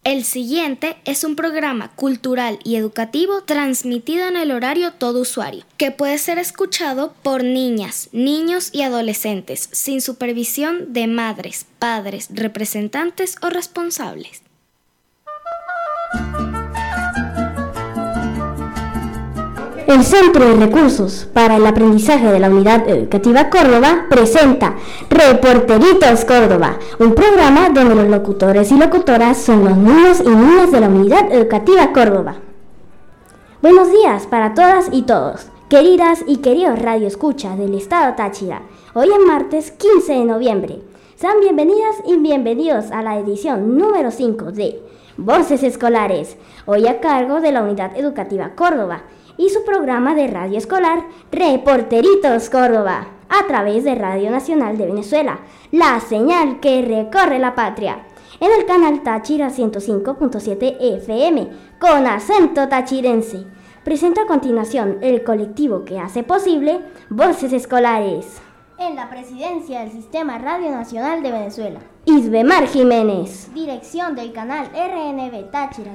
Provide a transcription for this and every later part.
El siguiente es un programa cultural y educativo transmitido en el horario todo usuario, que puede ser escuchado por niñas, niños y adolescentes, sin supervisión de madres, padres, representantes o responsables. El Centro de Recursos para el Aprendizaje de la Unidad Educativa Córdoba presenta Reporteritos Córdoba, un programa donde los locutores y locutoras son los niños y niñas de la Unidad Educativa Córdoba. Buenos días para todas y todos, queridas y queridos radioescuchas del Estado Táchira. Hoy es martes 15 de noviembre. Sean bienvenidas y bienvenidos a la edición número 5 de Voces Escolares, hoy a cargo de la Unidad Educativa Córdoba y su programa de radio escolar Reporteritos Córdoba, a través de Radio Nacional de Venezuela, la señal que recorre la patria, en el canal Táchira 105.7 FM, con acento tachirense. Presento a continuación el colectivo que hace posible Voces Escolares. En la presidencia del Sistema Radio Nacional de Venezuela, Isbemar Jiménez. Dirección del canal RNB Táchira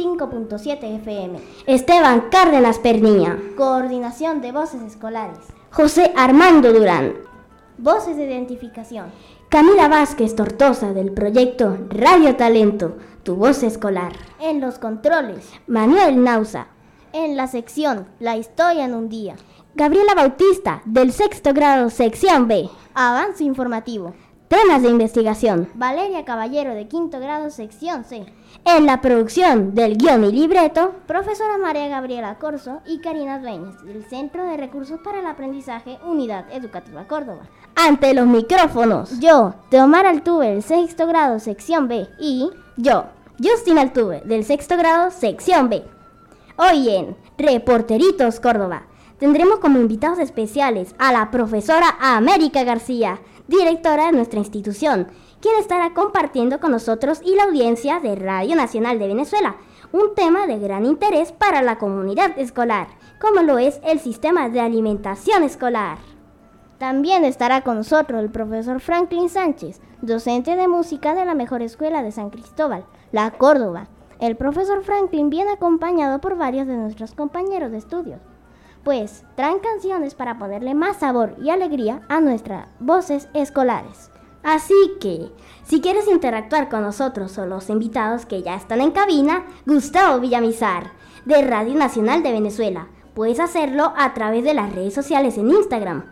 105.7 FM, Esteban Cárdenas Perniña. Coordinación de Voces Escolares, José Armando Durán. Voces de identificación, Camila Vázquez Tortosa, del proyecto Radio Talento, tu voz escolar. en los controles, Manuel Nausa. en la sección La Historia en un Día, Gabriela Bautista, del sexto grado, sección B. Avance Informativo, Temas de investigación. Valeria Caballero, de quinto grado, sección C, En la producción del guión y libreto, Profesora María Gabriela Corso y Karina Dueñas, del Centro de Recursos para el Aprendizaje Unidad Educativa Córdoba. ante los micrófonos, Yo, Teomar Altuve, del sexto grado, sección B, y yo, Justin Altuve, del sexto grado, sección B. Hoy en Reporteritos Córdoba tendremos como invitados especiales a la profesora América García, directora de nuestra institución, quien estará compartiendo con nosotros y la audiencia de Radio Nacional de Venezuela un tema de gran interés para la comunidad escolar, como lo es el sistema de alimentación escolar. también estará con nosotros el profesor Franklin Sánchez, docente de música de la mejor escuela de San Cristóbal, La Córdoba. El profesor Franklin viene acompañado por varios de nuestros compañeros de estudios, pues traen canciones para ponerle más sabor y alegría a nuestras voces escolares. Así que, si quieres interactuar con nosotros o los invitados que ya están en cabina, Gustavo Villamizar, de Radio Nacional de Venezuela, puedes hacerlo a través de las redes sociales en Instagram,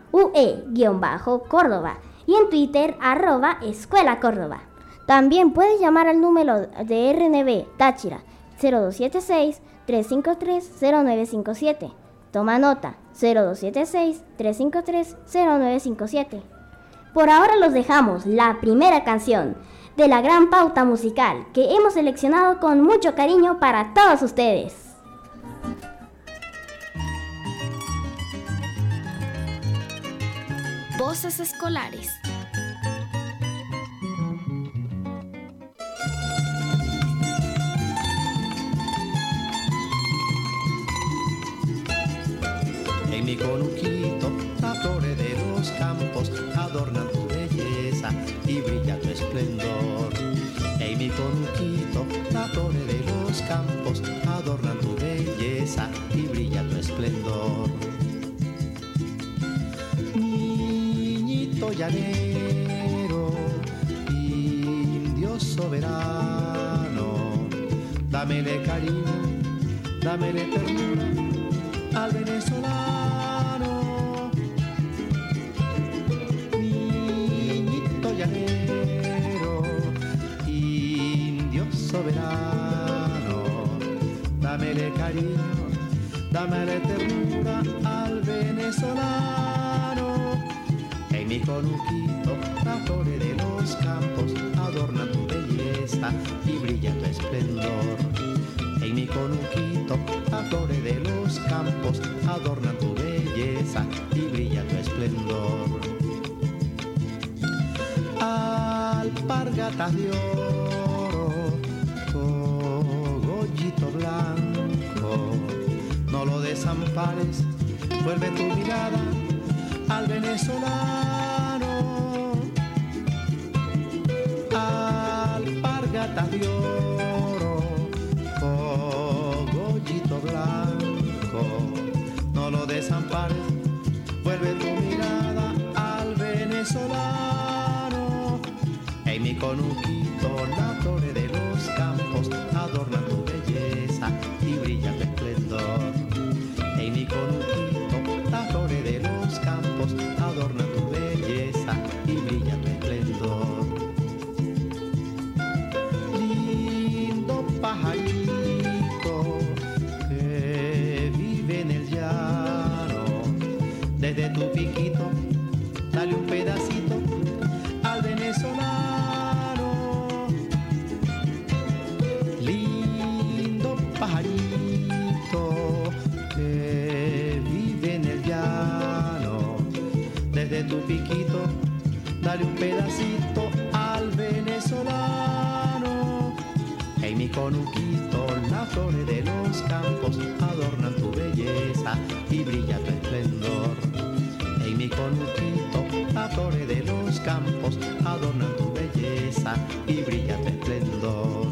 UE-Córdoba, y en Twitter, @Escuela Córdoba. También puedes llamar al número de RNB Táchira 0276-353-0957. Toma nota, 0276-353-0957. Por ahora los dejamos la primera canción de la gran pauta musical que hemos seleccionado con mucho cariño para todos ustedes. Voces Escolares. En mi conuquito, las flores de los campos adornan tu belleza y brilla tu esplendor. En mi conuquito, las flores de los campos adornan tu belleza y brilla tu esplendor. Niñito llanero, indio soberano, dámele cariño, dámele ternura al venezolano. Niñito llanero, indio soberano, dámele cariño, dámele ternura al venezolano. En mi conuquito, las flores de los campos adornan tu belleza y brilla tu esplendor. En mi conuquito, las flores de los campos adornan tu belleza y brilla tu esplendor. Alpargatas de oro, cogollito blanco, no lo desampares, vuelve tu mirada al venezolano. Alpargatas de oro, Hey, mi conuquito, las flores de los campos adornan tu belleza y brilla tu esplendor. Hey, mi conuquito, las flores de los campos adornan tu belleza y brilla tu esplendor. Lindo pajarito que vive en el llano, desde tu piquito dale un pedacito al venezolano. Lindo pajarito que vive en el llano, desde tu piquito dale un pedacito al venezolano. Hey, mi conuquito, las flores de los campos adornan tu belleza y brilla tu esplendor. Hey, mi conuquito, las flores de los campos adornan tu belleza y brilla tu esplendor.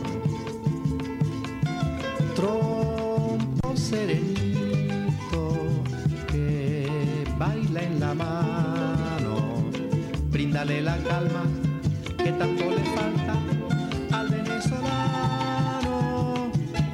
Trompo serenito que baila en la mano, bríndale la calma que tanto le falta al venezolano.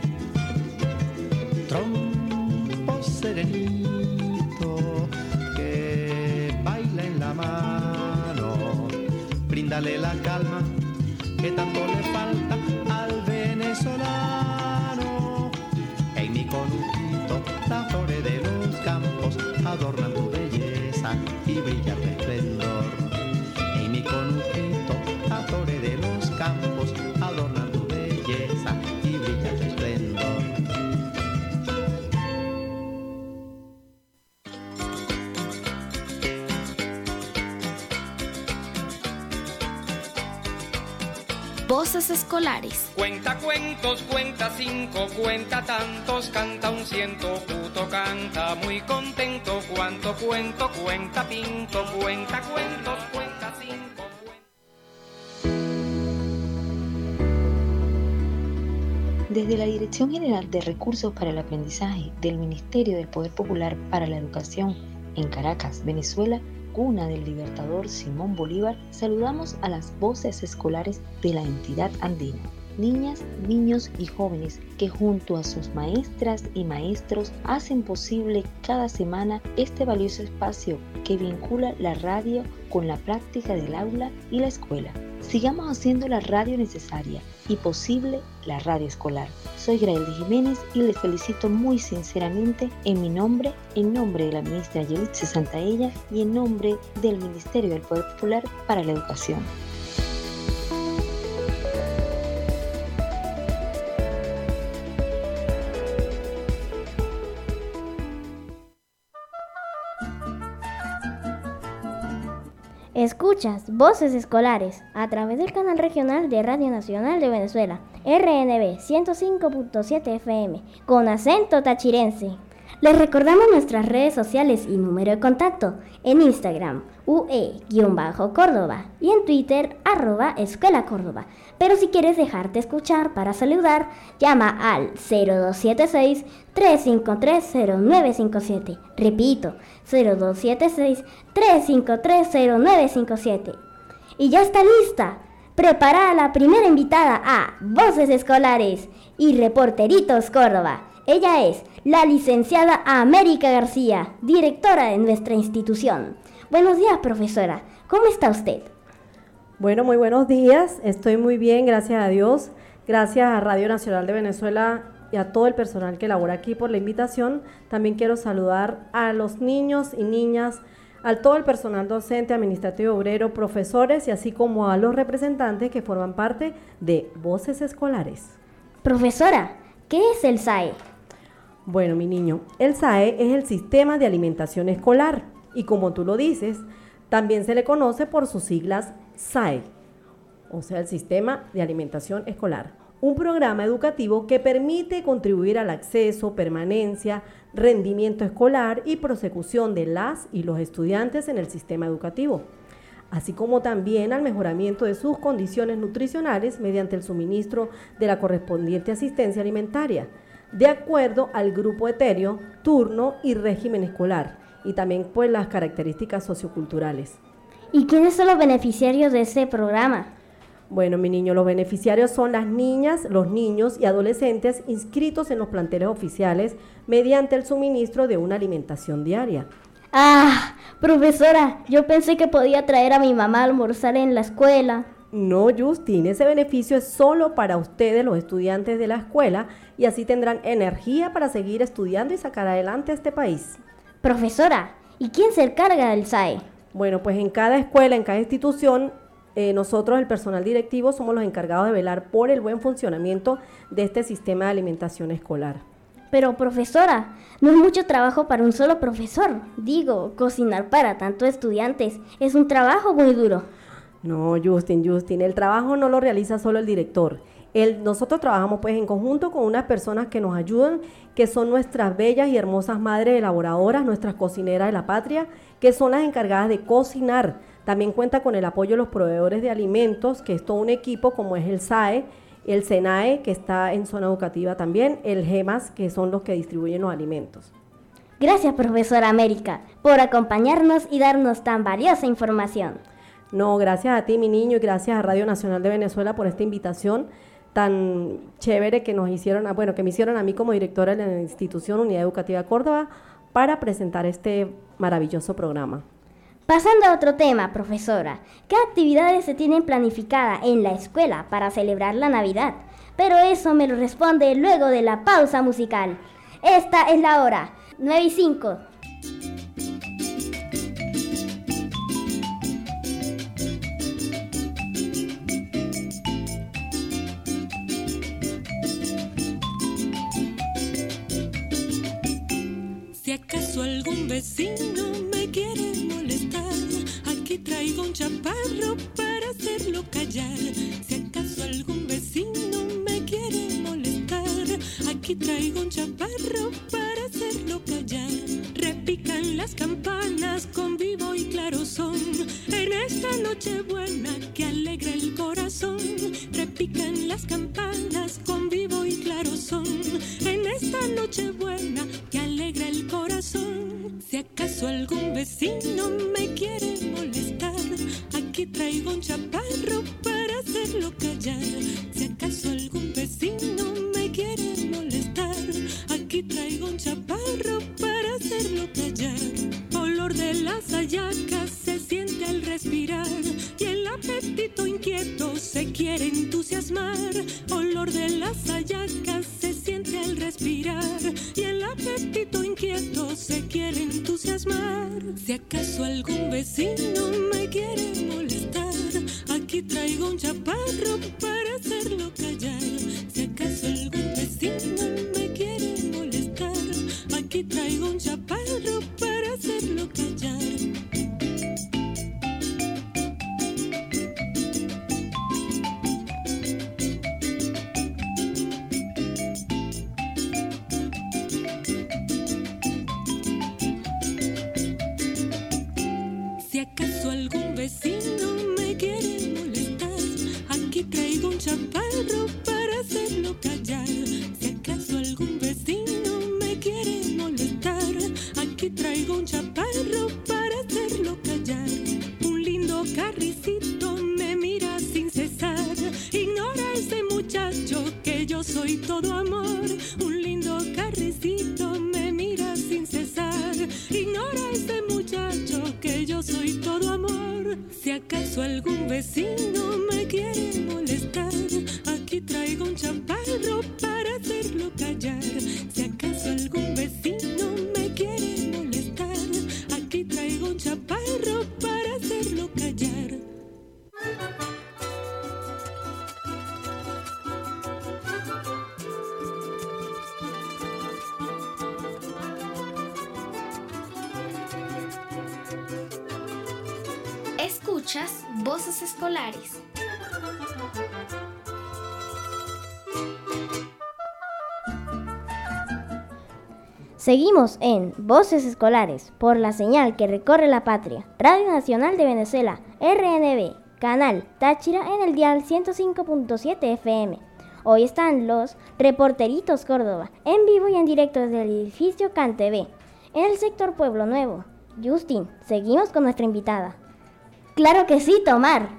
Trompo serenito que baila en la mano, bríndale la calma que tanto le falta al venezolano. Hey, mi conuquito, las flores de los campos adornan tu belleza y brilla tu esplendor. Hey, mi conuquito, las flores de los campos adornan tu belleza y brilla tu esplendor. Voces escolares. Cuenta cuentos, cuenta 5, cuenta tantos, canta un 100, puto canta muy contento. Cuánto cuento, cuenta pinto, cuenta cuentos, cuenta 5. Desde la Dirección General de Recursos para el Aprendizaje del Ministerio del Poder Popular para la Educación en Caracas, Venezuela, cuna del libertador Simón Bolívar, saludamos a las voces escolares de la entidad andina, niñas, niños y jóvenes que junto a sus maestras y maestros hacen posible cada semana este valioso espacio que vincula la radio con la práctica del aula y la escuela. Sigamos haciendo la radio necesaria y posible la radio escolar. Soy Graeldy Jiménez y les felicito muy sinceramente en mi nombre, en nombre de la ministra Yelitza Santaella y en nombre del Ministerio del Poder Popular para la Educación. Escuchas Voces Escolares a través del canal regional de Radio Nacional de Venezuela, RNB 105.7 FM, con acento tachirense. Les recordamos nuestras redes sociales y número de contacto en Instagram, UE-Córdoba y en Twitter, @Escuela Córdoba. Pero si quieres dejarte escuchar para saludar, llama al 0276-353-0957. Repito, 0276-353-0957. Y ya está lista. Prepara a la primera invitada a Voces Escolares y Reporteritos Córdoba. Ella es la licenciada América García, directora de nuestra institución. Buenos días, profesora. ¿Cómo está usted? Bueno, muy buenos días. Estoy muy bien, gracias a Dios. Gracias a Radio Nacional de Venezuela y a todo el personal que labora aquí por la invitación. También quiero saludar a los niños y niñas, a todo el personal docente, administrativo, obrero, profesores y así como a los representantes que forman parte de Voces Escolares. Profesora, ¿qué es el SAE? Bueno, mi niño, el SAE es el Sistema de Alimentación Escolar y como tú lo dices, también se le conoce por sus siglas SAE, o sea, el Sistema de Alimentación Escolar. Un programa educativo que permite contribuir al acceso, permanencia, rendimiento escolar y prosecución de las y los estudiantes en el sistema educativo, así como también al mejoramiento de sus condiciones nutricionales mediante el suministro de la correspondiente asistencia alimentaria, de acuerdo al grupo etéreo, turno y régimen escolar, y también pues las características socioculturales. ¿Y quiénes son los beneficiarios de ese programa? Bueno, mi niño, los beneficiarios son las niñas, los niños y adolescentes inscritos en los planteles oficiales mediante el suministro de una alimentación diaria. Ah, profesora, yo pensé que podía traer a mi mamá a almorzar en la escuela. No, Justin, ese beneficio es solo para ustedes, los estudiantes de la escuela, y así tendrán energía para seguir estudiando y sacar adelante este país. Profesora, ¿y quién se encarga del SAE? Bueno, pues en cada escuela, en cada institución, nosotros, el personal directivo, somos los encargados de velar por el buen funcionamiento de este sistema de alimentación escolar. Pero profesora, no es mucho trabajo para un solo profesor. Digo, cocinar para tantos estudiantes es un trabajo muy duro. No, Justin, el trabajo no lo realiza solo el director. Nosotros trabajamos pues en conjunto con unas personas que nos ayudan, que son nuestras bellas y hermosas madres elaboradoras, nuestras cocineras de la patria, que son las encargadas de cocinar. También cuenta con el apoyo de los proveedores de alimentos, que es todo un equipo como es el SAE, el SENAE, que está en zona educativa también, el GEMAS, que son los que distribuyen los alimentos. Gracias, profesora América, por acompañarnos y darnos tan valiosa información. No, gracias a ti, mi niño, y gracias a Radio Nacional de Venezuela por esta invitación tan chévere que nos hicieron, que me hicieron a mí como directora de la institución Unidad Educativa Córdoba para presentar este maravilloso programa. Pasando a otro tema, profesora, ¿qué actividades se tienen planificadas en la escuela para celebrar la Navidad? Pero eso me lo responde luego de la pausa musical. Esta es la hora, 9:05. Si acaso algún vecino me quiere molestar, aquí traigo un chaparro para hacerlo callar. Si acaso algún vecino me quiere molestar, aquí traigo un chaparro para hacerlo callar. Repican las campanas con vivo y claro son, en esta noche buena que alegra el corazón. Repican las campanas con vivo y claro son, en esta noche buena que alegra el corazón. Si acaso algún vecino me quiere molestar, aquí traigo un chaparro para hacerlo callar. Si acaso algún vecino me quiere molestar, aquí traigo un chaparro para hacerlo callar. Olor de las hallacas se siente al respirar y el apetito inquieto se quiere entusiasmar. Olor de las hallacas se siente al respirar y el apetito inquieto se quiere entusiasmar. Si acaso algún vecino me quiere molestar, aquí traigo un chaparro para hacerlo callar. Si acaso algún vecino me quiere molestar, aquí traigo un chaparro para hacerlo callar. Si acaso algún vecino me quiere molestar, aquí traigo un chaparro para hacerlo callar. Si acaso algún vecino me quiere molestar, aquí traigo un chaparro para hacerlo callar. Un lindo carricito me mira sin cesar, ignora ese muchacho que yo soy todo amor. Un lindo carricito me mira sin cesar, ignora ese muchacho que yo soy todo amor. Si acaso algún vecino me quiere molestar, aquí traigo un chaparro para hacerlo callar. Si acaso algún vecino me quiere molestar, aquí traigo un chaparro para hacerlo callar. Escuchas Voces Escolares. Seguimos en Voces Escolares por la señal que recorre la patria. Radio Nacional de Venezuela, RNV, Canal Táchira en el dial 105.7 FM. Hoy están los Reporteritos Córdoba, en vivo y en directo desde el edificio CanTV, en el sector Pueblo Nuevo. Justin, seguimos con nuestra invitada. Claro que sí, Tomar.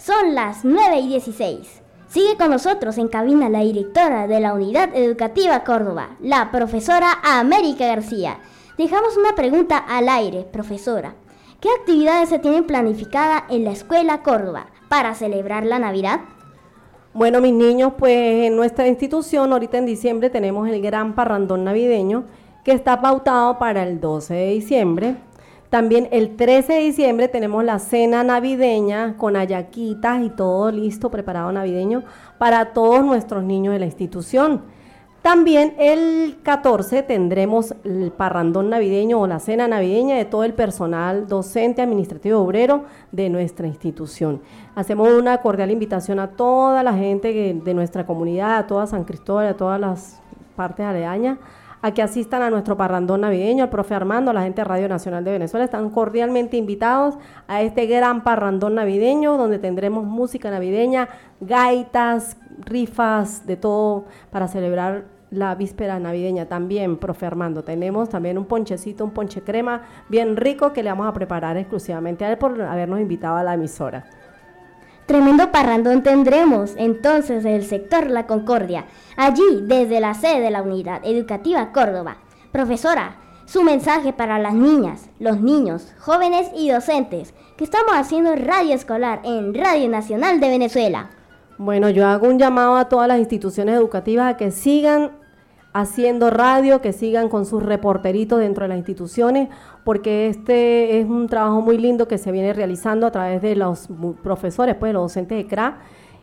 Son las 9:16. Sigue con nosotros en cabina la directora de la Unidad Educativa Córdoba, la profesora América García. Dejamos una pregunta al aire, profesora. ¿Qué actividades se tienen planificadas en la Escuela Córdoba para celebrar la Navidad? Bueno, mis niños, pues en nuestra institución ahorita en diciembre tenemos el gran parrandón navideño que está pautado para el 12 de diciembre. También el 13 de diciembre tenemos la cena navideña con hallaquitas y todo listo, preparado navideño para todos nuestros niños de la institución. También el 14 tendremos el parrandón navideño o la cena navideña de todo el personal docente, administrativo y obrero de nuestra institución. Hacemos una cordial invitación a toda la gente de nuestra comunidad, a toda San Cristóbal, a todas las partes aledañas, a que asistan a nuestro parrandón navideño, al profe Armando, a la gente de Radio Nacional de Venezuela. Están cordialmente invitados a este gran parrandón navideño donde tendremos música navideña, gaitas, rifas, de todo para celebrar la víspera navideña. También, profe Armando, tenemos también un ponchecito, un ponche crema bien rico que le vamos a preparar exclusivamente a él por habernos invitado a la emisora. Tremendo parrandón tendremos entonces del sector La Concordia, allí desde la sede de la Unidad Educativa Córdoba. Profesora, su mensaje para las niñas, los niños, jóvenes y docentes que estamos haciendo radio escolar en Radio Nacional de Venezuela. Bueno, yo hago un llamado a todas las instituciones educativas a que sigan haciendo radio, que sigan con sus reporteritos dentro de las instituciones, porque este es un trabajo muy lindo que se viene realizando a través de los profesores, pues los docentes de CRA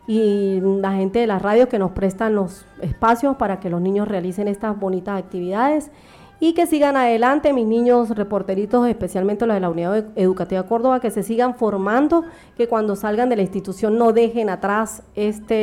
y la gente de las radios que nos prestan los espacios para que los niños realicen estas bonitas actividades y que sigan adelante, mis niños reporteritos, especialmente los de la Unidad Educativa Córdoba, que se sigan formando, que cuando salgan de la institución no dejen atrás esta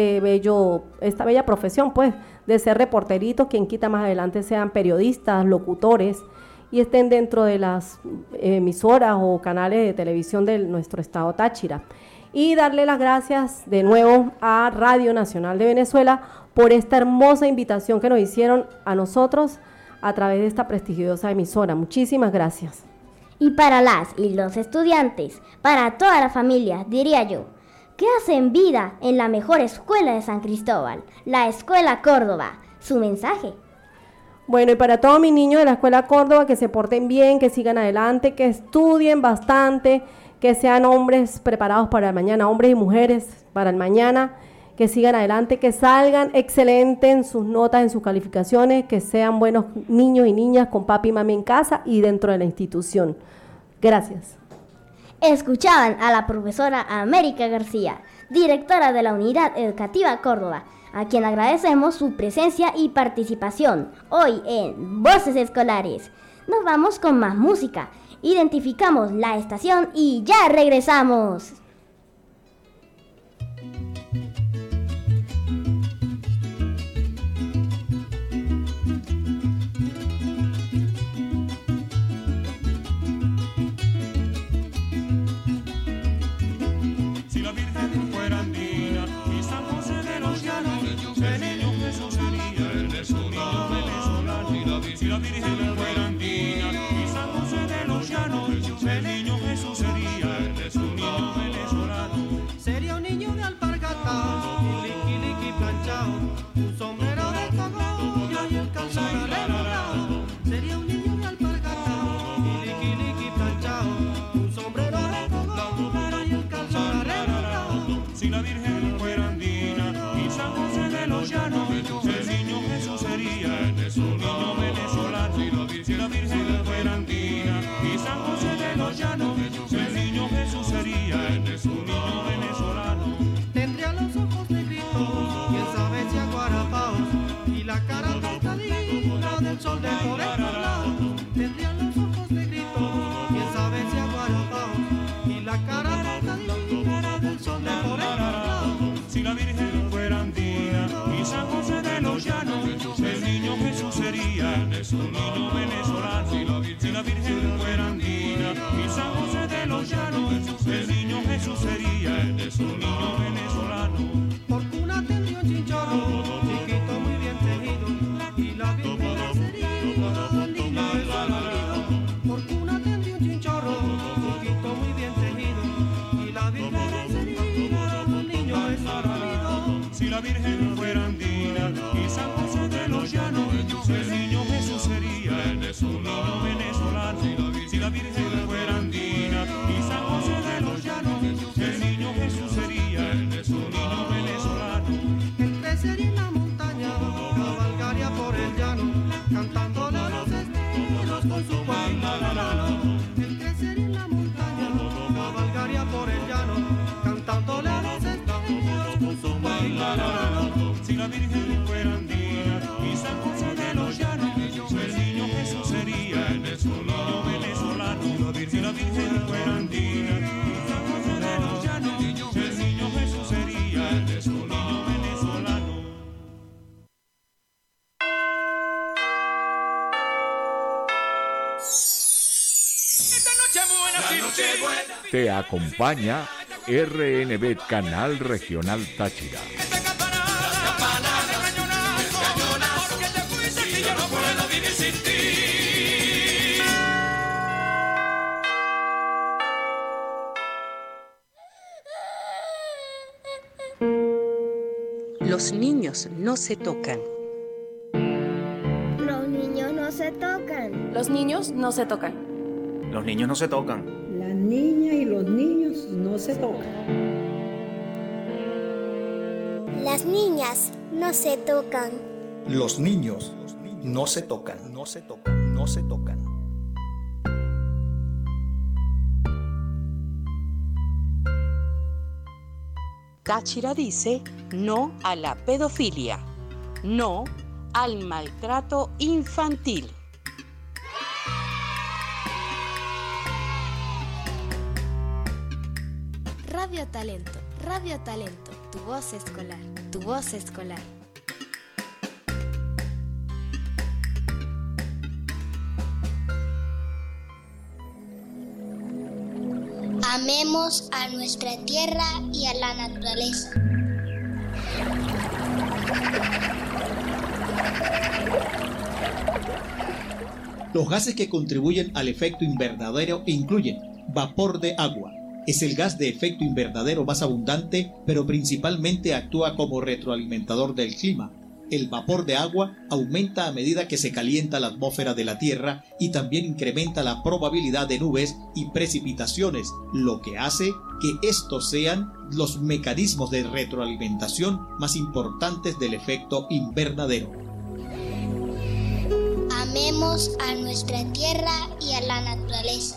bella profesión, pues, de ser reporteritos, quien quita más adelante sean periodistas, locutores, y estén dentro de las emisoras o canales de televisión de nuestro estado Táchira. Y darle las gracias de nuevo a Radio Nacional de Venezuela por esta hermosa invitación que nos hicieron a nosotros a través de esta prestigiosa emisora. Muchísimas gracias. Y para las y los estudiantes, para toda la familia, diría yo, ¿qué hacen vida en la mejor escuela de San Cristóbal, la Escuela Córdoba? Su mensaje. Bueno, y para todos mis niños de la Escuela Córdoba, que se porten bien, que sigan adelante, que estudien bastante, que sean hombres preparados para el mañana, hombres y mujeres para el mañana, que sigan adelante, que salgan excelentes en sus notas, en sus calificaciones, que sean buenos niños y niñas con papi y mami en casa y dentro de la institución. Gracias. Escuchaban a la profesora América García, directora de la Unidad Educativa Córdoba, a quien agradecemos su presencia y participación hoy en Voces Escolares. Nos vamos con más música, identificamos la estación y ya regresamos. Si la Virgen fuera andina y San José de los Llanos, el niño Jesús sería un niño venezolano. Sería un niño de alpargatao, liqui liqui planchao, un sombrero de cogollo y el calzado arreglado. Sería un niño de alpargatao, liqui liqui planchao, un sombrero de cogollo y el calzado arreglado. Si la Virgen fuera andina y San José de los Llanos, el niño Jesús sería un niño venezolano. Si la Virgen fuera andina y San José de los Llanos, el niño Jesús sería un niño venezolano. Tendría los ojos negritos, quién sabe si aguarapaos, y la cara tostadita del sol de por estos lados. Tendría los ojos negritos, quién sabe si aguarapaos, y la cara tostadita del sol de por estos lados. Si la Virgen fuera andina y San José de los Llanos, el niño Jesús sería un niño venezolano. Si la Virgen fuera andina y San José de los Llanos, el niño Jesús sería un niño venezolano. Por cuna tendría un chinchorro, chiquito muy bien tejido, y la Virgen sería el niño venezolano. Por cuna tendría un chinchorro, chiquito muy bien tejido, y la Virgen sería Si la Virgen fuera andina y San José de los Llanos, el niño Jesús sería un niño venezolano. Si la Virgen fuera andina y San José de los Llanos, el niño Jesús sería un niño venezolano. Él crecería en la montaña, cabalgaría por el llano, cantándole a los estrellos con su guayna. Él crecería en la montaña, cabalgaría por el llano, cantándole a los estrellos con su guayna. Si la Virgen fuera andina y San José de los Llanos, el niño Jesús sería un niño venezolano. Si la Virgen fuera andina y San José de los Llanos, el niño Jesús sería un niño venezolano. Te acompaña RNB Canal Regional Táchira. Los niños no se tocan. Los niños no se tocan. Los niños no se tocan. Los niños no se tocan. Las niñas y los niños no se tocan. Las niñas no se tocan. Los niños no se tocan. No se tocan. No se tocan. Táchira dice no a la pedofilia, no al maltrato infantil. Radio Talento, tu voz escolar, tu voz escolar. Amemos a nuestra tierra y a la naturaleza. Los gases que contribuyen al efecto invernadero incluyen vapor de agua. Es el gas de efecto invernadero más abundante, pero principalmente actúa como retroalimentador del clima. El vapor de agua aumenta a medida que se calienta la atmósfera de la Tierra y también incrementa la probabilidad de nubes y precipitaciones, lo que hace que estos sean los mecanismos de retroalimentación más importantes del efecto invernadero. Amemos a nuestra tierra y a la naturaleza.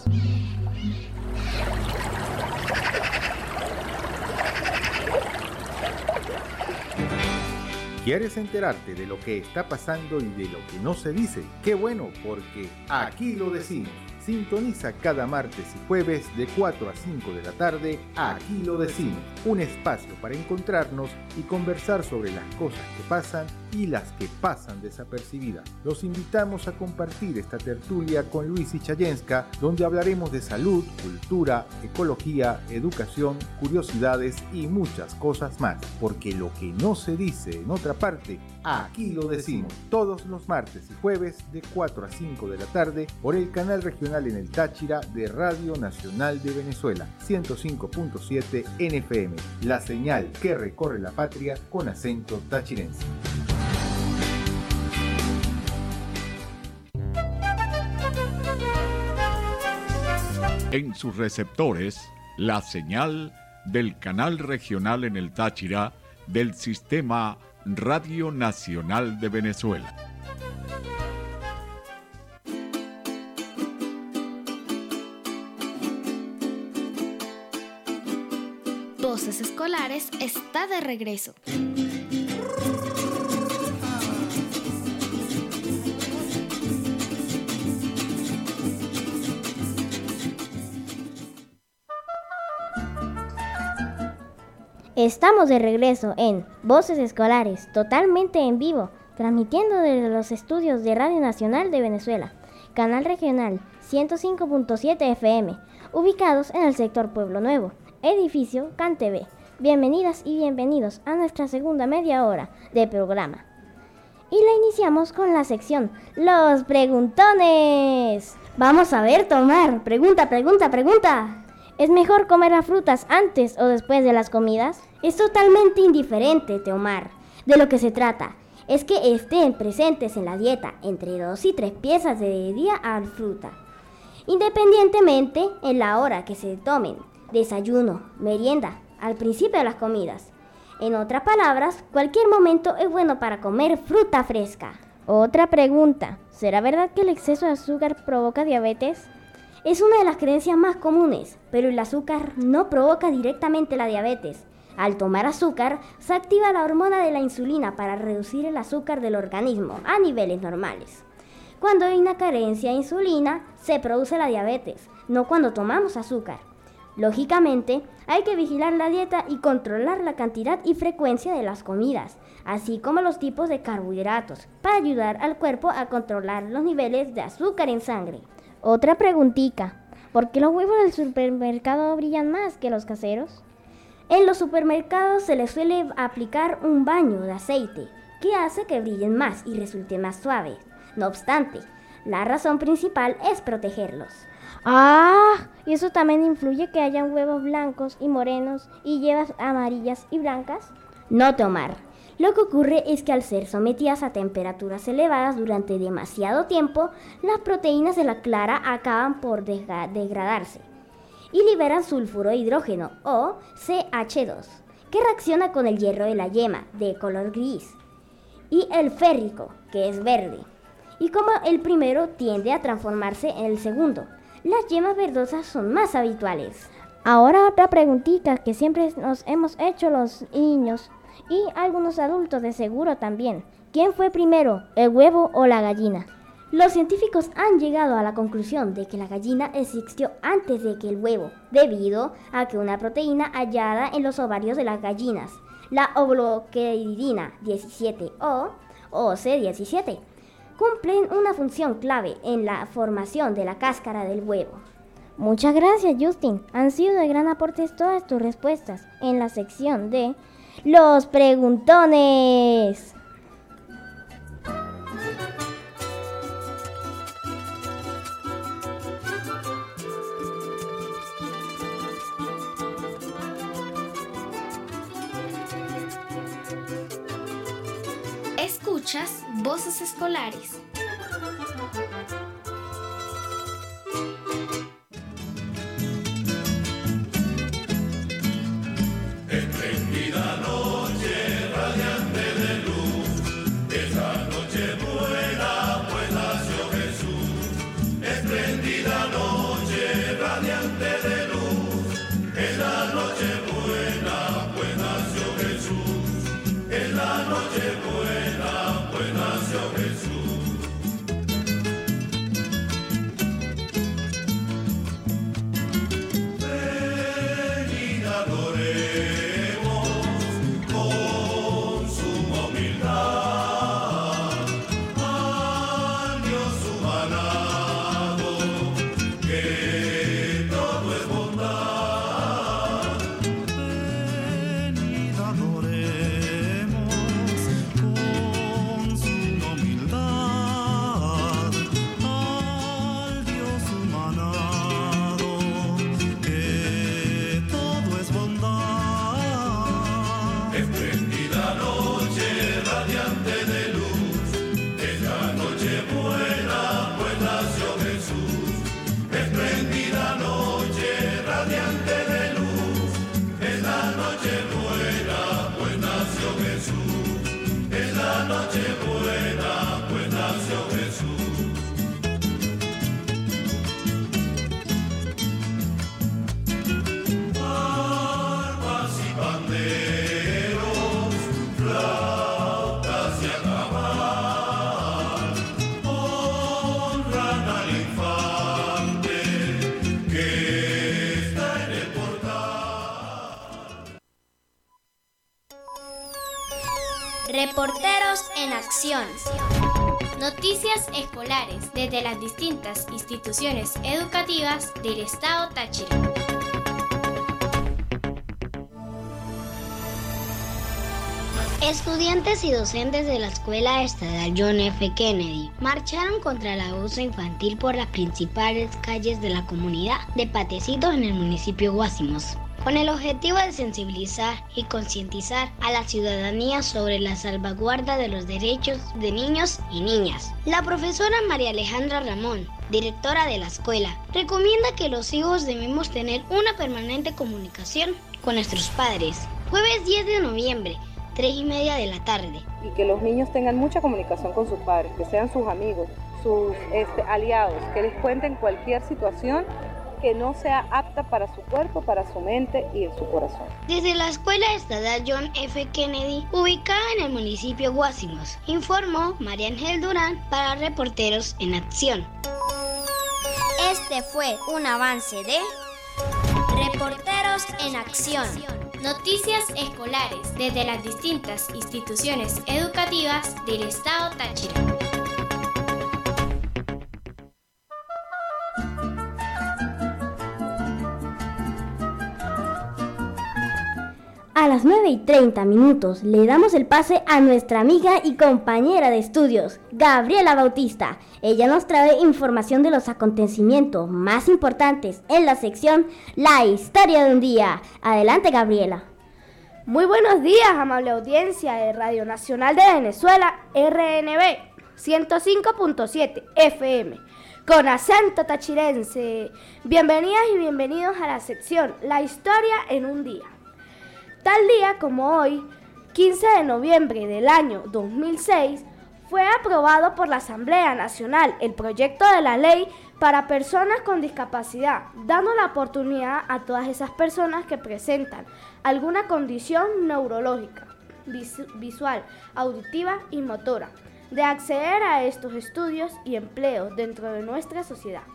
¿Quieres enterarte de lo que está pasando y de lo que no se dice? ¡Qué bueno! Porque aquí lo decimos. Sintoniza cada martes y jueves de 4 a 5 de la tarde, Aquí lo decimos, un espacio para encontrarnos y conversar sobre las cosas que pasan y las que pasan desapercibidas. Los invitamos a compartir esta tertulia con Luis Ichayenska, donde hablaremos de salud, cultura, ecología, educación, curiosidades y muchas cosas más. Porque lo que no se dice en otra parte, aquí lo decimos. Todos los martes y jueves de 4 a 5 de la tarde por el canal regional en el Táchira de Radio Nacional de Venezuela, 105.7 NFM, la señal que recorre la patria con acento tachirense. En sus receptores, la señal del canal regional en el Táchira del Sistema Radio Nacional de Venezuela. Voces Escolares está de regreso. Estamos de regreso en Voces Escolares, totalmente en vivo, transmitiendo desde los estudios de Radio Nacional de Venezuela, canal regional 105.7 FM, ubicados en el sector Pueblo Nuevo, edificio CanTV. Bienvenidas y bienvenidos a nuestra segunda media hora de programa. Y la iniciamos con la sección Los Preguntones. Vamos a ver, Tomar. Pregunta. ¿Es mejor comer las frutas antes o después de las comidas? Es totalmente indiferente, Teomar. De lo que se trata es que estén presentes en la dieta entre 2 y 3 piezas de día a fruta, independientemente en la hora que se tomen, desayuno, merienda, al principio de las comidas. En otras palabras, cualquier momento es bueno para comer fruta fresca. Otra pregunta, ¿será verdad que el exceso de azúcar provoca diabetes? Es una de las creencias más comunes, pero el azúcar no provoca directamente la diabetes. Al tomar azúcar, se activa la hormona de la insulina para reducir el azúcar del organismo a niveles normales. Cuando hay una carencia de insulina, se produce la diabetes, no cuando tomamos azúcar. Lógicamente, hay que vigilar la dieta y controlar la cantidad y frecuencia de las comidas, así como los tipos de carbohidratos, para ayudar al cuerpo a controlar los niveles de azúcar en sangre. Otra preguntita, ¿por qué los huevos del supermercado brillan más que los caseros? En los supermercados se les suele aplicar un baño de aceite que hace que brillen más y resulten más suaves. No obstante, la razón principal es protegerlos. ¿Y eso también influye que hayan huevos blancos y morenos y yellas amarillas y blancas? No, Teomar. Lo que ocurre es que al ser sometidas a temperaturas elevadas durante demasiado tiempo, las proteínas de la clara acaban por degradarse y liberan sulfuro de hidrógeno o CH2, que reacciona con el hierro de la yema, de color gris, y el férrico, que es verde. Y como el primero tiende a transformarse en el segundo, las yemas verdosas son más habituales. Ahora otra preguntita que siempre nos hemos hecho los niños y algunos adultos de seguro también. ¿Quién fue primero, el huevo o la gallina? Los científicos han llegado a la conclusión de que la gallina existió antes de que el huevo, debido a que una proteína hallada en los ovarios de las gallinas, la ovloqueridina 17 o OC17, cumplen una función clave en la formación de la cáscara del huevo. Muchas gracias, Justin. Han sido de gran aporte todas tus respuestas en la sección de Los Preguntones. Escuchas Voces Escolares. Espléndida noche radiante de luz, esa noche buena pues nació Jesús. Espléndida noche radiante de luz, es la noche buena pues nació Jesús. Es la noche buena pues nació Jesús. Reporteros en acción. Noticias escolares desde las distintas instituciones educativas del estado Táchira. Estudiantes y docentes de la Escuela Estatal John F. Kennedy marcharon contra el abuso infantil por las principales calles de la comunidad de Patecitos en el municipio Guásimos, con el objetivo de sensibilizar y concientizar a la ciudadanía sobre la salvaguarda de los derechos de niños y niñas. La profesora María Alejandra Ramón, directora de la escuela, recomienda que los hijos debemos tener una permanente comunicación con nuestros padres. Jueves 10 de noviembre, 3:30 de la tarde. Y que los niños tengan mucha comunicación con sus padres, que sean sus amigos, sus aliados, que les cuenten cualquier situación que no sea apta para su cuerpo, para su mente y en su corazón. Desde la Escuela Estatal John F. Kennedy, ubicada en el municipio Guásimos, informó María Ángel Durán para Reporteros en Acción. Este fue un avance de Reporteros en Acción. Noticias escolares desde las distintas instituciones educativas del Estado Táchira. A las 9:30 le damos el pase a nuestra amiga y compañera de estudios, Gabriela Bautista. Ella nos trae información de los acontecimientos más importantes en la sección La Historia de un Día. Adelante, Gabriela. Muy buenos días, amable audiencia de Radio Nacional de Venezuela, RNB 105.7 FM, con acento tachirense. Bienvenidas y bienvenidos a la sección La Historia en un Día. Tal día como hoy, 15 de noviembre del año 2006, fue aprobado por la Asamblea Nacional el proyecto de la ley para personas con discapacidad, dando la oportunidad a todas esas personas que presentan alguna condición neurológica, visual, auditiva y motora, de acceder a estos estudios y empleos dentro de nuestra sociedad.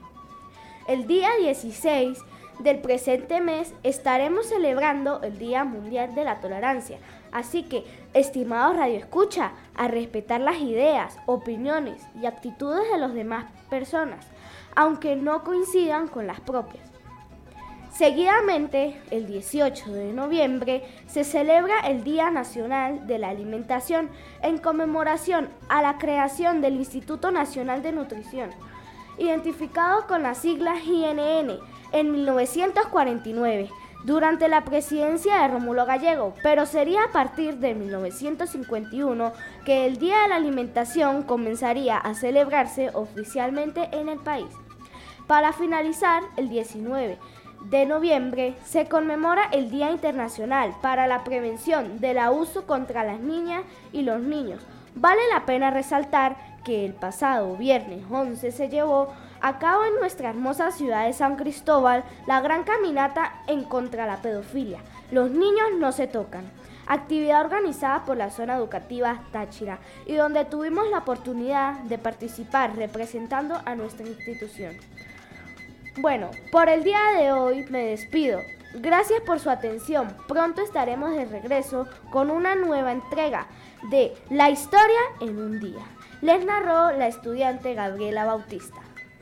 El día 16 del presente mes estaremos celebrando el Día Mundial de la Tolerancia, así que, estimados radioescucha, a respetar las ideas, opiniones y actitudes de las demás personas, aunque no coincidan con las propias. Seguidamente, el 18 de noviembre, se celebra el Día Nacional de la Alimentación en conmemoración a la creación del Instituto Nacional de Nutrición, identificado con las siglas INN, en 1949, durante la presidencia de Rómulo Gallego, pero sería a partir de 1951 que el Día de la Alimentación comenzaría a celebrarse oficialmente en el país. Para finalizar, el 19 de noviembre se conmemora el Día Internacional para la Prevención del Abuso contra las Niñas y los Niños. Vale la pena resaltar que el pasado viernes 11 se llevó a cabo en nuestra hermosa ciudad de San Cristóbal la gran caminata en contra de la pedofilia. Los niños no se tocan. Actividad organizada por la zona educativa Táchira y donde tuvimos la oportunidad de participar representando a nuestra institución. Bueno, por el día de hoy me despido. Gracias por su atención. Pronto estaremos de regreso con una nueva entrega de La Historia en un Día. Les narró la estudiante Gabriela Bautista.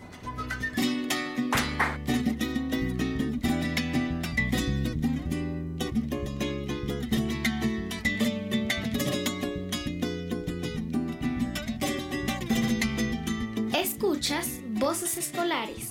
Escuchas Voces Escolares.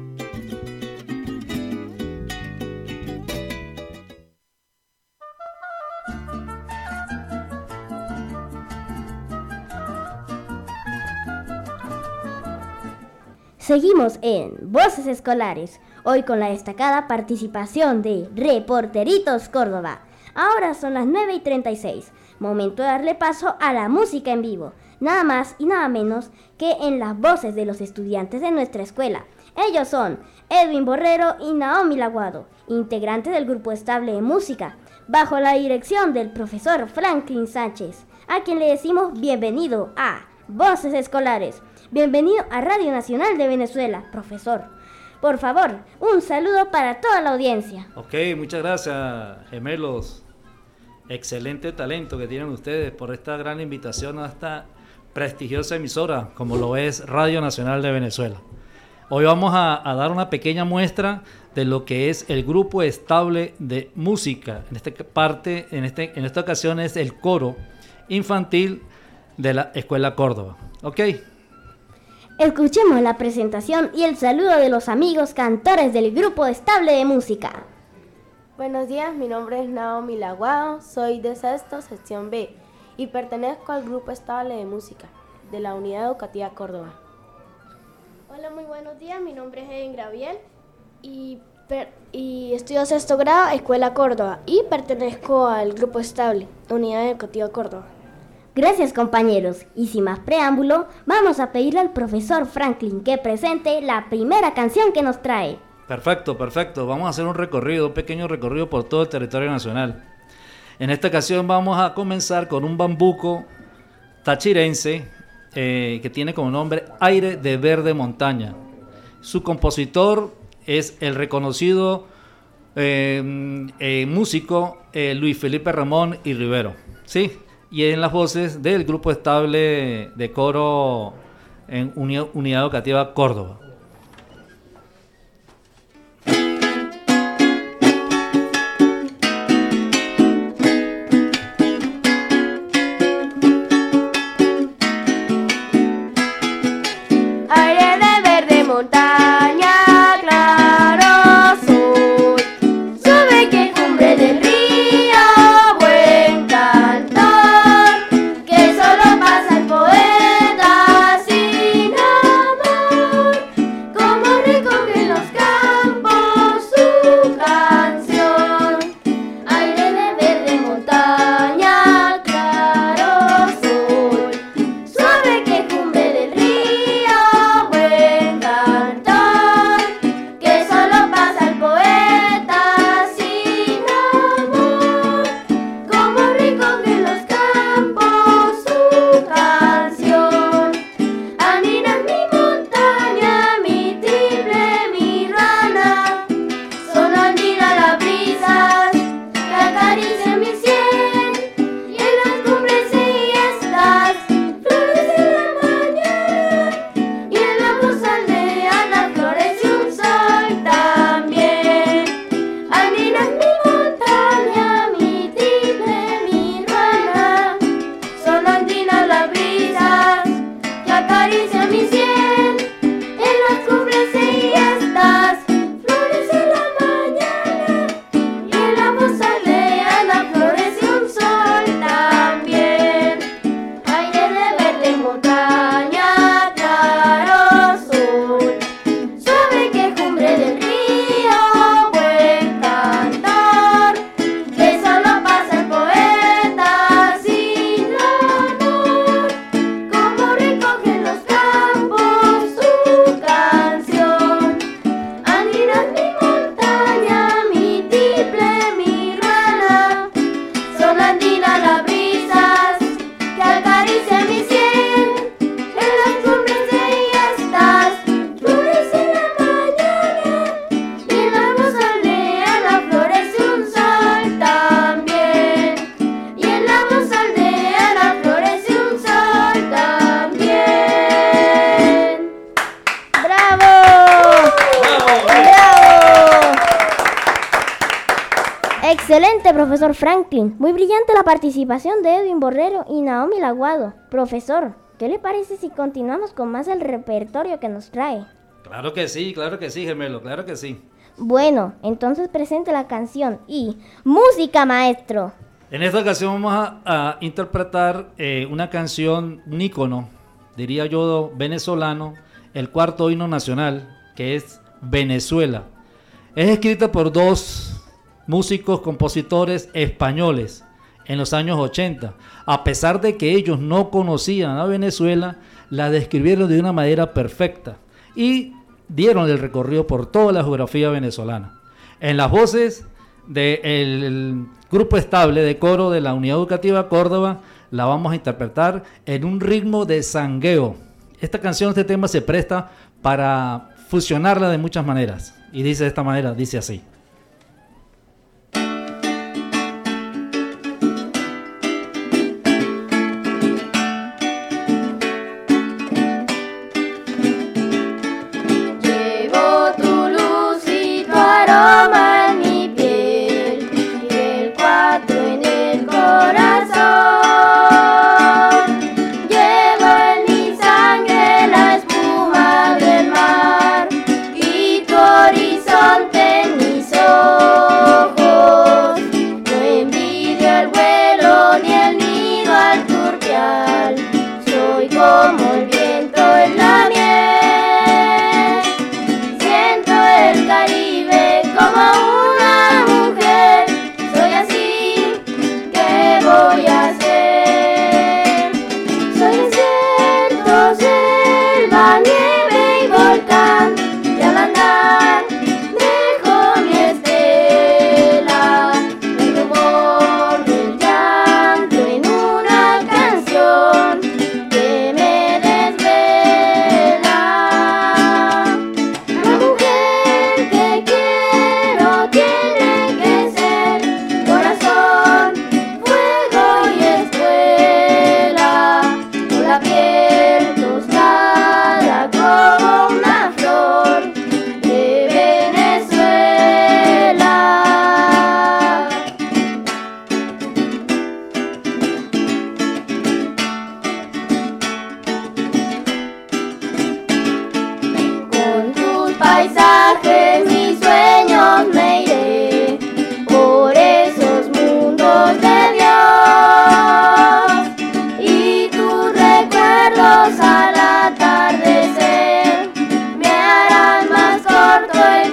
Seguimos en Voces Escolares, hoy con la destacada participación de Reporteritos Córdoba. Ahora son las 9:36, momento de darle paso a la música en vivo, nada más y nada menos que en las voces de los estudiantes de nuestra escuela. Ellos son Edwin Borrero y Naomi Laguado, integrantes del grupo estable de música, bajo la dirección del profesor Franklin Sánchez, a quien le decimos bienvenido a Voces Escolares. Bienvenido a Radio Nacional de Venezuela, profesor. Por favor, un saludo para toda la audiencia. Ok, muchas gracias, gemelos. Excelente talento que tienen ustedes por esta gran invitación a esta prestigiosa emisora, como lo es Radio Nacional de Venezuela. Hoy vamos a dar una pequeña muestra de lo que es el grupo estable de música. En esta ocasión es el coro infantil de la Escuela Córdoba. ¿Ok? Escuchemos la presentación y el saludo de los amigos cantores del grupo estable de música. Buenos días, mi nombre es Naomi Laguado, soy de sexto, sección B, y pertenezco al grupo estable de música de la Unidad Educativa Córdoba. Hola, muy buenos días, mi nombre es Eden Graviel y estudio sexto grado, Escuela Córdoba, y pertenezco al grupo estable, Unidad Educativa Córdoba. Gracias, compañeros, y sin más preámbulo, vamos a pedirle al profesor Franklin que presente la primera canción que nos trae. Perfecto. Vamos a hacer un pequeño recorrido por todo el territorio nacional. En esta ocasión vamos a comenzar con un bambuco tachirense que tiene como nombre Aire de Verde Montaña. Su compositor es el reconocido músico Luis Felipe Ramón y Rivero, ¿sí? Y en las voces del grupo estable de coro en Unidad Educativa Córdoba. Excelente, profesor Franklin. Muy brillante la participación de Edwin Borrero y Naomi Laguado. Profesor, ¿qué le parece si continuamos con más el repertorio que nos trae? Claro que sí, gemelo, claro que sí. Bueno, entonces presente la canción y ¡música, maestro! En esta ocasión vamos a interpretar una canción, un ícono, diría yo, venezolano, el cuarto himno nacional, que es Venezuela. Es escrita por dos músicos, compositores españoles en los años 80. A pesar de que ellos no conocían a Venezuela, la describieron de una manera perfecta y dieron el recorrido por toda la geografía venezolana. En las voces del grupo estable de coro de la Unidad Educativa Córdoba, la vamos a interpretar en un ritmo de sangueo. Esta canción, este tema se presta para fusionarla de muchas maneras. Y dice de esta manera, dice así. Yeah. viajes, mis sueños me iré por esos mundos de Dios, y tus recuerdos al atardecer me harán más corto el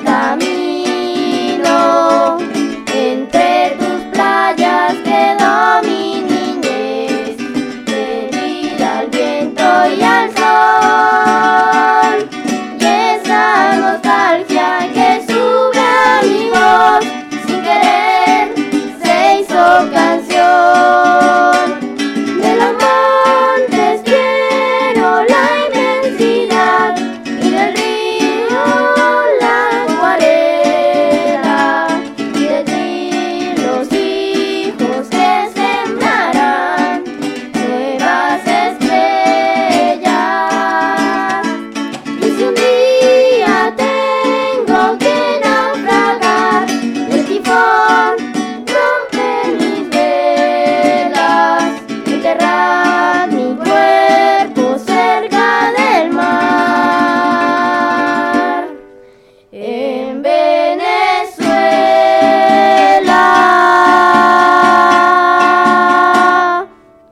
camino. Entre tus playas quedó mi niñez, vendida al viento y al sol, y esa nostalgia que sube a mi voz sin querer se hizo canción. De los montes quiero la inmensidad y del río la acuarela, y de ti los hijos que sembrarán nuevas estrellas. Y si un día tengo que naufragar, el tifón rompe mis velas, enterrad mi cuerpo cerca del mar, en Venezuela.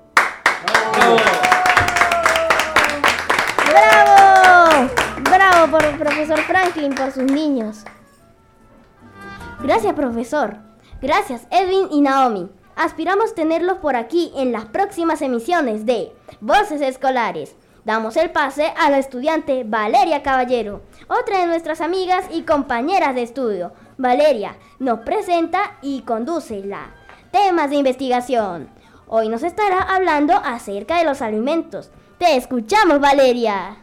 ¡Bravo! ¡Bravo por el profesor Franklin, por sus niños! Gracias, profesor. Gracias, Edwin y Naomi. Aspiramos tenerlos por aquí en las próximas emisiones de Voces Escolares. Damos el pase a la estudiante Valeria Caballero, otra de nuestras amigas y compañeras de estudio. Valeria nos presenta y conduce la temas de investigación. Hoy nos estará hablando acerca de los alimentos. Te escuchamos, Valeria.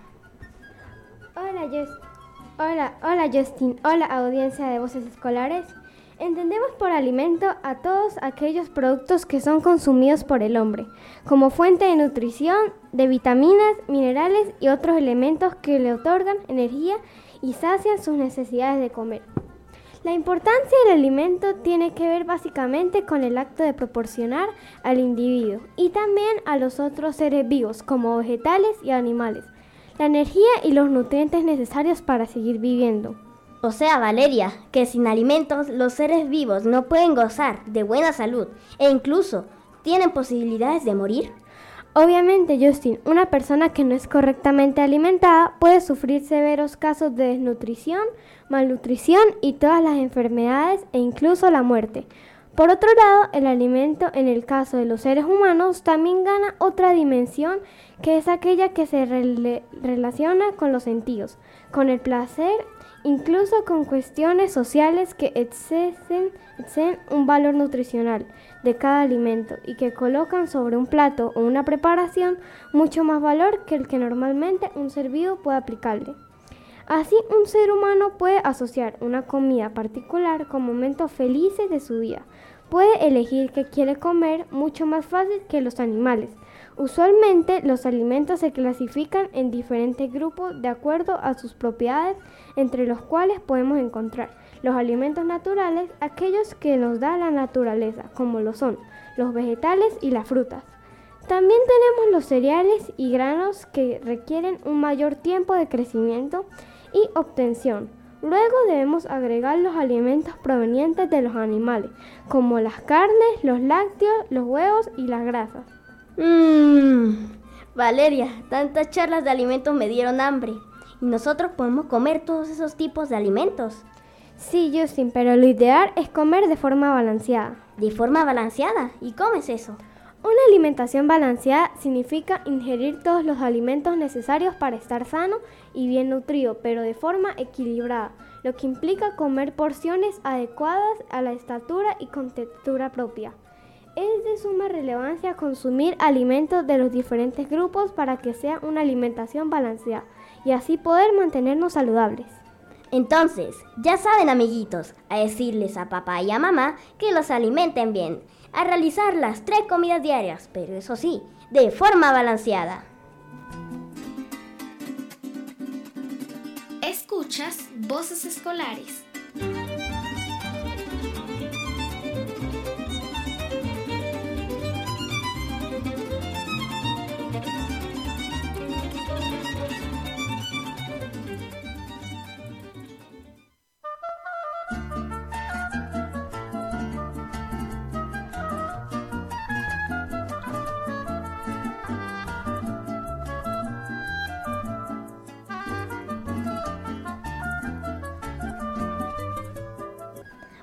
Hola Justin, hola audiencia de Voces Escolares. Entendemos por alimento a todos aquellos productos que son consumidos por el hombre, como fuente de nutrición, de vitaminas, minerales y otros elementos que le otorgan energía y sacian sus necesidades de comer. La importancia del alimento tiene que ver básicamente con el acto de proporcionar al individuo y también a los otros seres vivos, como vegetales y animales, la energía y los nutrientes necesarios para seguir viviendo. O sea, Valeria, que sin alimentos los seres vivos no pueden gozar de buena salud e incluso tienen posibilidades de morir. Obviamente, Justin, una persona que no es correctamente alimentada puede sufrir severos casos de desnutrición, malnutrición y todas las enfermedades e incluso la muerte. Por otro lado, el alimento en el caso de los seres humanos también gana otra dimensión, que es aquella que se relaciona con los sentidos, con el placer, incluso con cuestiones sociales que exceden un valor nutricional de cada alimento y que colocan sobre un plato o una preparación mucho más valor que el que normalmente un ser vivo puede aplicarle. Así, un ser humano puede asociar una comida particular con momentos felices de su vida. Puede elegir qué quiere comer mucho más fácil que los animales. Usualmente, los alimentos se clasifican en diferentes grupos de acuerdo a sus propiedades, entre los cuales podemos encontrar los alimentos naturales, aquellos que nos da la naturaleza, como lo son los vegetales y las frutas. También tenemos los cereales y granos que requieren un mayor tiempo de crecimiento y obtención. Luego debemos agregar los alimentos provenientes de los animales, como las carnes, los lácteos, los huevos y las grasas. Valeria, tantas charlas de alimentos me dieron hambre. ¿Y nosotros podemos comer todos esos tipos de alimentos? Sí, Justin, pero lo ideal es comer de forma balanceada. ¿De forma balanceada? ¿Y cómo es eso? Una alimentación balanceada significa ingerir todos los alimentos necesarios para estar sano y bien nutrido, pero de forma equilibrada, lo que implica comer porciones adecuadas a la estatura y con textura propia. Es de suma relevancia consumir alimentos de los diferentes grupos para que sea una alimentación balanceada y así poder mantenernos saludables. Entonces, ya saben, amiguitos, a decirles a papá y a mamá que los alimenten bien, a realizar las 3 comidas diarias, pero eso sí, de forma balanceada. Escuchas Voces Escolares.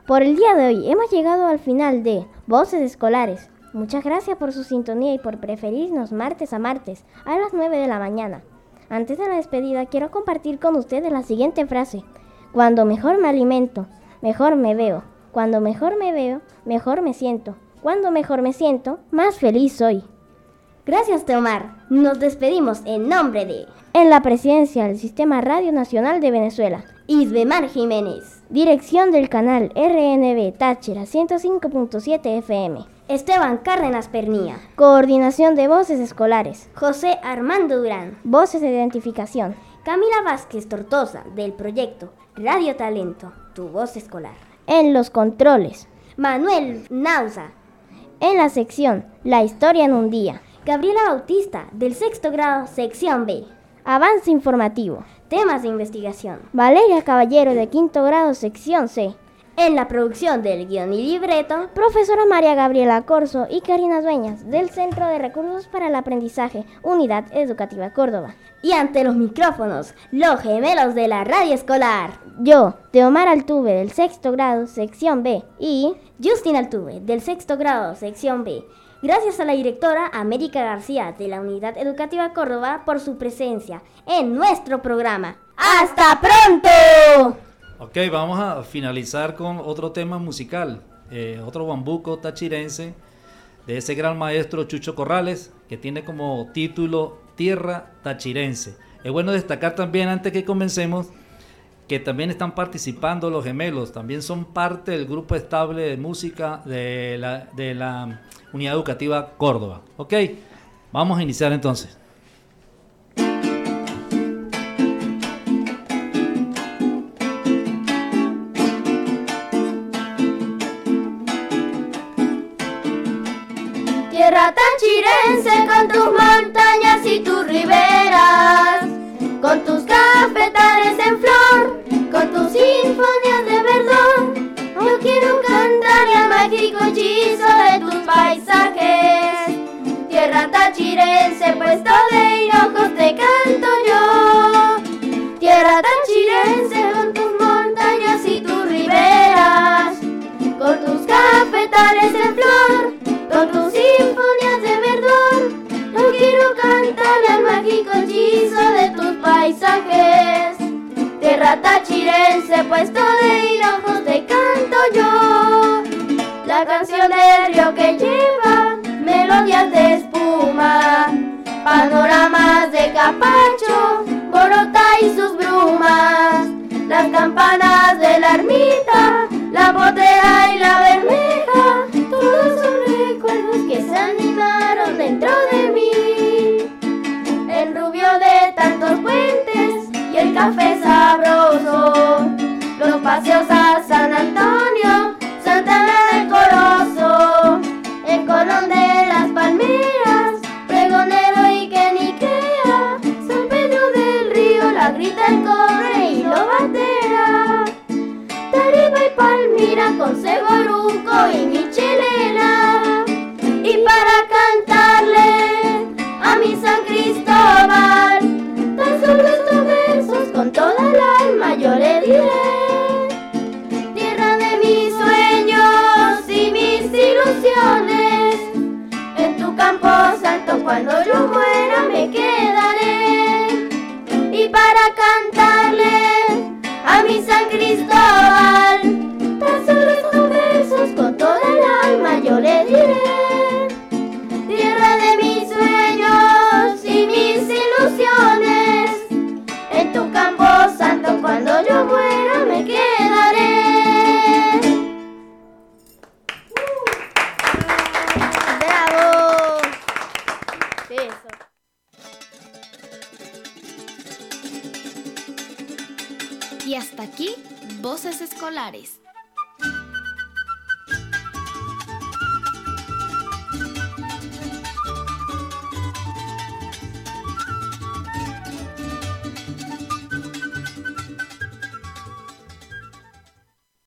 Por el día de hoy hemos llegado al final de Voces Escolares. Muchas gracias por su sintonía y por preferirnos martes a martes a las 9 de la mañana. Antes de la despedida quiero compartir con ustedes la siguiente frase. Cuando mejor me alimento, mejor me veo. Cuando mejor me veo, mejor me siento. Cuando mejor me siento, más feliz soy. Gracias, Teomar. Nos despedimos en nombre de... En la presidencia del Sistema Radio Nacional de Venezuela, Isbemar Jiménez. Dirección del canal RNB Táchira 105.7 FM. Esteban Cárdenas Pernía. Coordinación de Voces Escolares. José Armando Durán. Voces de identificación. Camila Vázquez Tortosa, del proyecto Radio Talento, tu voz escolar. En los controles, Manuel Nauza. En la sección La Historia en un Día, Gabriela Bautista, del 6º grado, sección B. Avance informativo, Temas de investigación, Valeria Caballero, de 5º grado, sección C. En la producción del guión y libreto, profesora María Gabriela Corzo y Karina Dueñas, del Centro de Recursos para el Aprendizaje, Unidad Educativa Córdoba. Y ante los micrófonos, los gemelos de la radio escolar. Yo, Teomar Altuve, del 6º grado, sección B. Y Justin Altuve, del 6º grado, sección B. Gracias a la directora América García, de la Unidad Educativa Córdoba, por su presencia en nuestro programa. ¡Hasta pronto! Ok, vamos a finalizar con otro tema musical, otro bambuco tachirense de ese gran maestro Chucho Corrales, que tiene como título Tierra Tachirense. Es bueno destacar también, antes que comencemos, que también están participando los gemelos, también son parte del grupo estable de música de la Unidad Educativa Córdoba. Ok, vamos a iniciar entonces. Tierra tachirense, con tus montañas y tus riberas, con tus cafetales en flor, con tus sinfonías de verdor. Yo quiero cantar el mágico hechizo de tus paisajes. Tierra tachirense, puesto de hinojos te canto yo. Tierra tachirense, con tus montañas y tus riberas, con tus cafetales en flor, con tus sinfonías de verdor. Yo quiero cantar el mágico hechizo de tus paisajes. Tierra tachirense, puesto de hinojos te canto yo. La canción del río que lleva melodías de espuma, panoramas de Capacho, Borota y sus brumas, las campanas de la ermita, la botella y la bermeja, todos son recuerdos que se animaron dentro de mí. El rubio de tantos puentes y el café sabroso, los paseos a San Antonio, Santa Ana del Corozo, el Colón de las Palmeras, Pregonero y Queniquea, San Pedro del Río, la Grita, el Cobre y Lobatera, Tarima y Palmira con Ceboruco y Michelena. Y para cantarle a mi San Cristóbal, tan solo estos versos con toda el alma yo le diré. Tierra de mis sueños y mis ilusiones, en tu campo santo cuando yo muera me quedaré. Y para cantarle a mi San Cristóbal, tan solo estos versos con toda el alma yo le diré. Tierra de mis sueños y mis ilusiones, en tu campo santo cuando yo muera me quedaré. ¡Bravo! Eso. Y hasta aquí, Voces Escolares.